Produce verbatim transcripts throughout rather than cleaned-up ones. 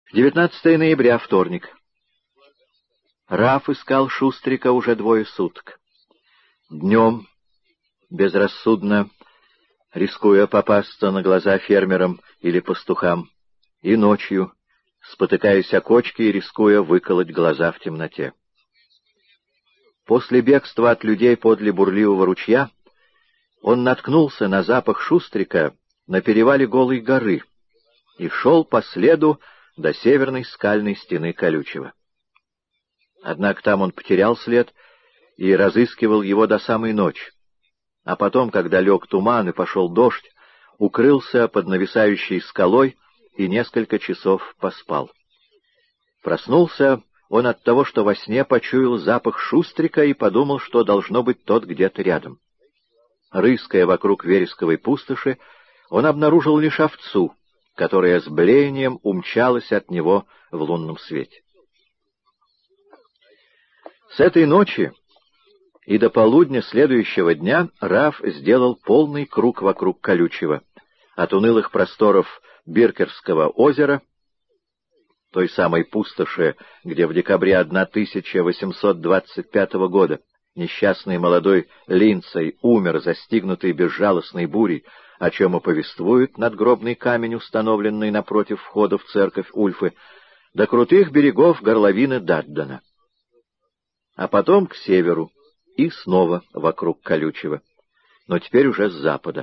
девятнадцатое ноября, вторник. Раф искал Шустрика уже двое суток. Днем, безрассудно, рискуя попасться на глаза фермерам или пастухам, и ночью, спотыкаясь о кочки и рискуя выколоть глаза в темноте. После бегства от людей подле бурливого ручья он наткнулся на запах Шустрика на перевале Голой горы и шел по следу до северной скальной стены Колючего. Однако там он потерял след и разыскивал его до самой ночи, а потом, когда лег туман и пошел дождь, укрылся под нависающей скалой и несколько часов поспал. Проснулся он от того, что во сне почуял запах Шустрика и подумал, что должно быть тот где-то рядом. Рыская вокруг вересковой пустоши, он обнаружил лишь овцу, которая с блеянием умчалась от него в лунном свете. С этой ночи и до полудня следующего дня Раф сделал полный круг вокруг Колючего, от унылых просторов Биркерского озера, той самой пустоши, где в декабре тысяча восемьсот двадцать пятого года несчастный молодой Линдсей умер, застигнутый безжалостной бурей, о чем и повествует надгробный камень, установленный напротив входа в церковь Ульфы, до крутых берегов горловины Даддена. А потом к северу и снова вокруг Колючего, но теперь уже с запада.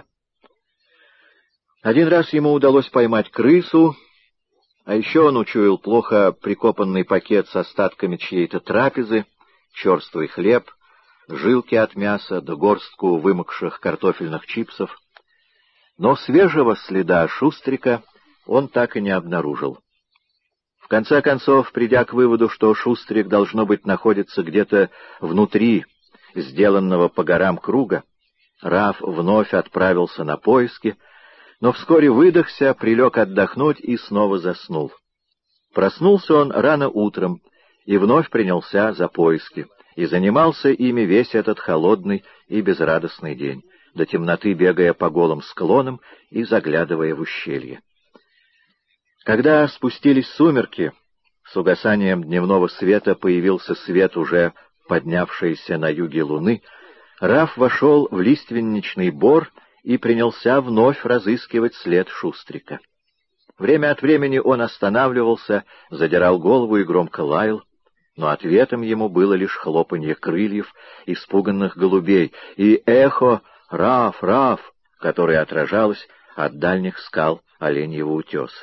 Один раз ему удалось поймать крысу, а еще он учуял плохо прикопанный пакет с остатками чьей-то трапезы, черствый хлеб, жилки от мяса да горстку вымокших картофельных чипсов. Но свежего следа Шустрика он так и не обнаружил. В конце концов, придя к выводу, что Шустрик, должно быть, находится где-то внутри сделанного по горам круга, Раф вновь отправился на поиски, но вскоре выдохся, прилег отдохнуть и снова заснул. Проснулся он рано утром и вновь принялся за поиски, и занимался ими весь этот холодный и безрадостный день, до темноты бегая по голым склонам и заглядывая в ущелье. Когда спустились сумерки, с угасанием дневного света появился свет уже поднявшейся на юге луны, Раф вошел в лиственничный бор и принялся вновь разыскивать след Шустрика. Время от времени он останавливался, задирал голову и громко лаял, но ответом ему было лишь хлопанье крыльев испуганных голубей и эхо «Раф, Раф», которое отражалось от дальних скал Оленьего утеса.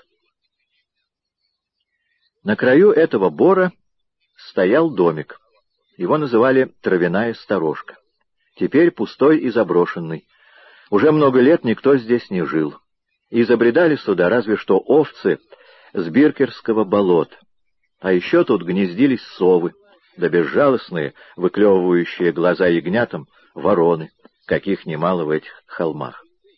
На краю этого бора стоял домик. Его называли «Травяная сторожка». Теперь пустой и заброшенный. Уже много лет никто здесь не жил. И забредали сюда разве что овцы с Биркерского болота. А еще тут гнездились совы, да безжалостные, выклевывающие глаза ягнятам, вороны, каких немало в этих холмах.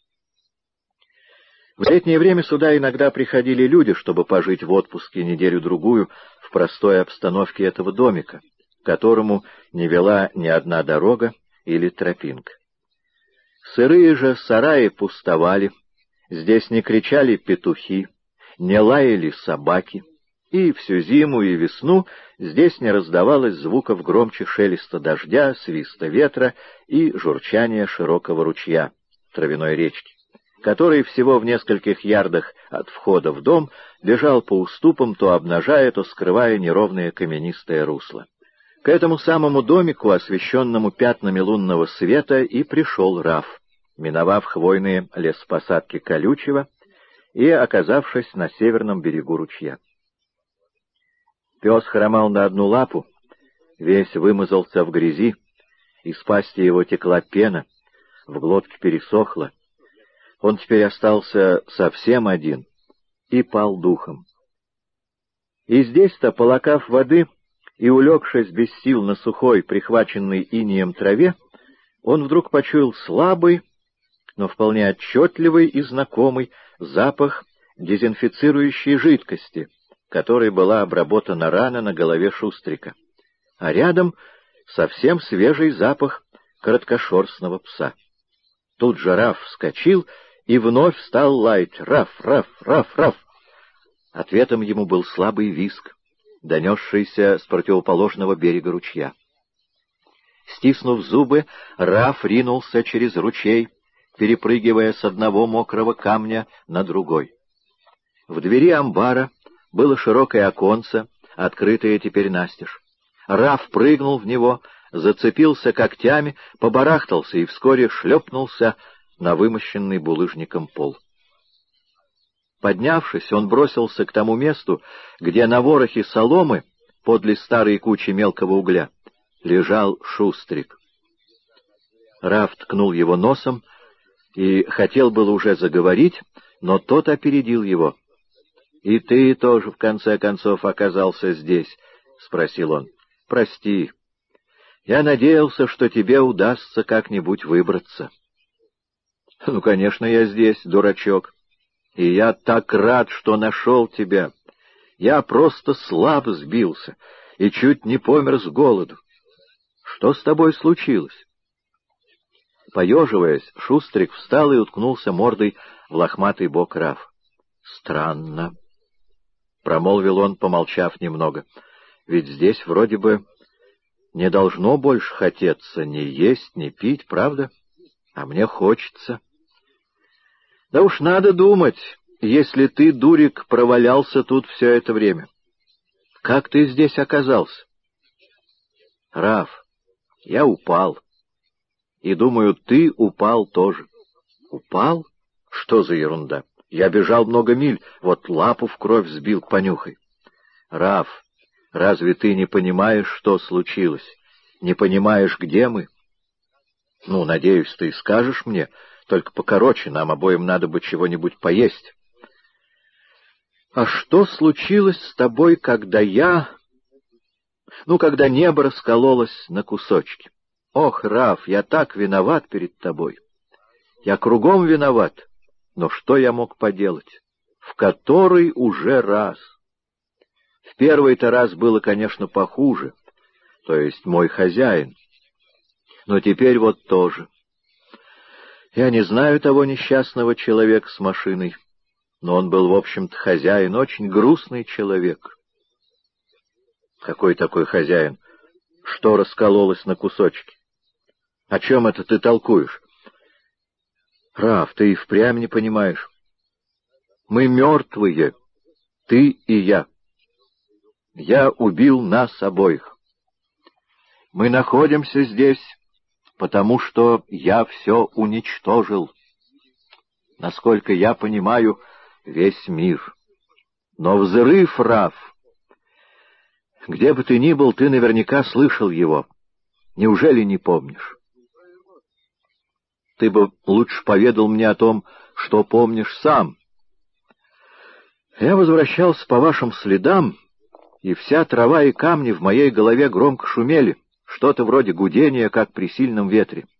В летнее время сюда иногда приходили люди, чтобы пожить в отпуске неделю-другую в простой обстановке этого домика, к которому не вела ни одна дорога или тропинка. Сырые же сараи пустовали, здесь не кричали петухи, не лаяли собаки, и всю зиму и весну здесь не раздавалось звуков громче шелеста дождя, свиста ветра и журчания широкого ручья, травяной речки, который всего в нескольких ярдах от входа в дом бежал по уступам, то обнажая, то скрывая неровное каменистое русло. К этому самому домику, освещенному пятнами лунного света, и пришел Раф, миновав хвойные лесопосадки Колючего и оказавшись на северном берегу ручья. Пес хромал на одну лапу, весь вымазался в грязи, из пасти его текла пена, в глотке пересохло. Он теперь остался совсем один и пал духом. И здесь-то, полакав воды и улегшись без сил на сухой, прихваченной инеем траве, он вдруг почуял слабый, но вполне отчетливый и знакомый запах дезинфицирующей жидкости, которой была обработана рана на голове Шустрика, а рядом совсем свежий запах короткошерстного пса. Тут же Раф вскочил и вновь стал лаять «Раф, Раф, Раф, Раф!». Ответом ему был слабый визг, донесшийся с противоположного берега ручья. Стиснув зубы, Раф ринулся через ручей, перепрыгивая с одного мокрого камня на другой. В двери амбара было широкое оконце, открытое теперь настежь. Раф прыгнул в него, зацепился когтями, побарахтался и вскоре шлепнулся на вымощенный булыжником пол. Поднявшись, он бросился к тому месту, где на ворохе соломы, подле старой кучи мелкого угля, лежал Шустрик. Раф ткнул его носом и хотел было уже заговорить, но тот опередил его. — И ты тоже, в конце концов, оказался здесь? — спросил он. — Прости. Я надеялся, что тебе удастся как-нибудь выбраться. — Ну, конечно, я здесь, дурачок. И я так рад, что нашел тебя. Я просто слаб сбился и чуть не помер с голоду. Что с тобой случилось? Поеживаясь, Шустрик встал и уткнулся мордой в лохматый бок Рафа. — Странно, — промолвил он, помолчав немного. — Ведь здесь вроде бы не должно больше хотеться ни есть, ни пить, правда? А мне хочется. Да уж надо думать, если ты, дурик, провалялся тут все это время. Как ты здесь оказался? Раф, я упал. И думаю, ты упал тоже. Упал? Что за ерунда? Я бежал много миль, вот лапу в кровь сбил, понюхай. Раф, разве ты не понимаешь, что случилось? Не понимаешь, где мы? Ну, надеюсь, ты скажешь мне, только покороче, нам обоим надо бы чего-нибудь поесть. А что случилось с тобой, когда я... Ну, когда небо раскололось на кусочки? Ох, Раф, я так виноват перед тобой. Я кругом виноват, но что я мог поделать? В который уже раз? В первый-то раз было, конечно, похуже, то есть мой хозяин. Но теперь вот тоже. Я не знаю того несчастного человека с машиной, но он был, в общем-то, хозяин, очень грустный человек. Какой такой хозяин? Что раскололось на кусочки? О чем это ты толкуешь? Раф, ты и впрямь не понимаешь. Мы мертвые, ты и я. Я убил нас обоих. Мы находимся здесь, потому что я все уничтожил. Насколько я понимаю, весь мир. Но взрыв, Раф, где бы ты ни был, ты наверняка слышал его. Неужели не помнишь? Ты бы лучше поведал мне о том, что помнишь сам. Я возвращался по вашим следам, и вся трава и камни в моей голове громко шумели, что-то вроде гудения, как при сильном ветре.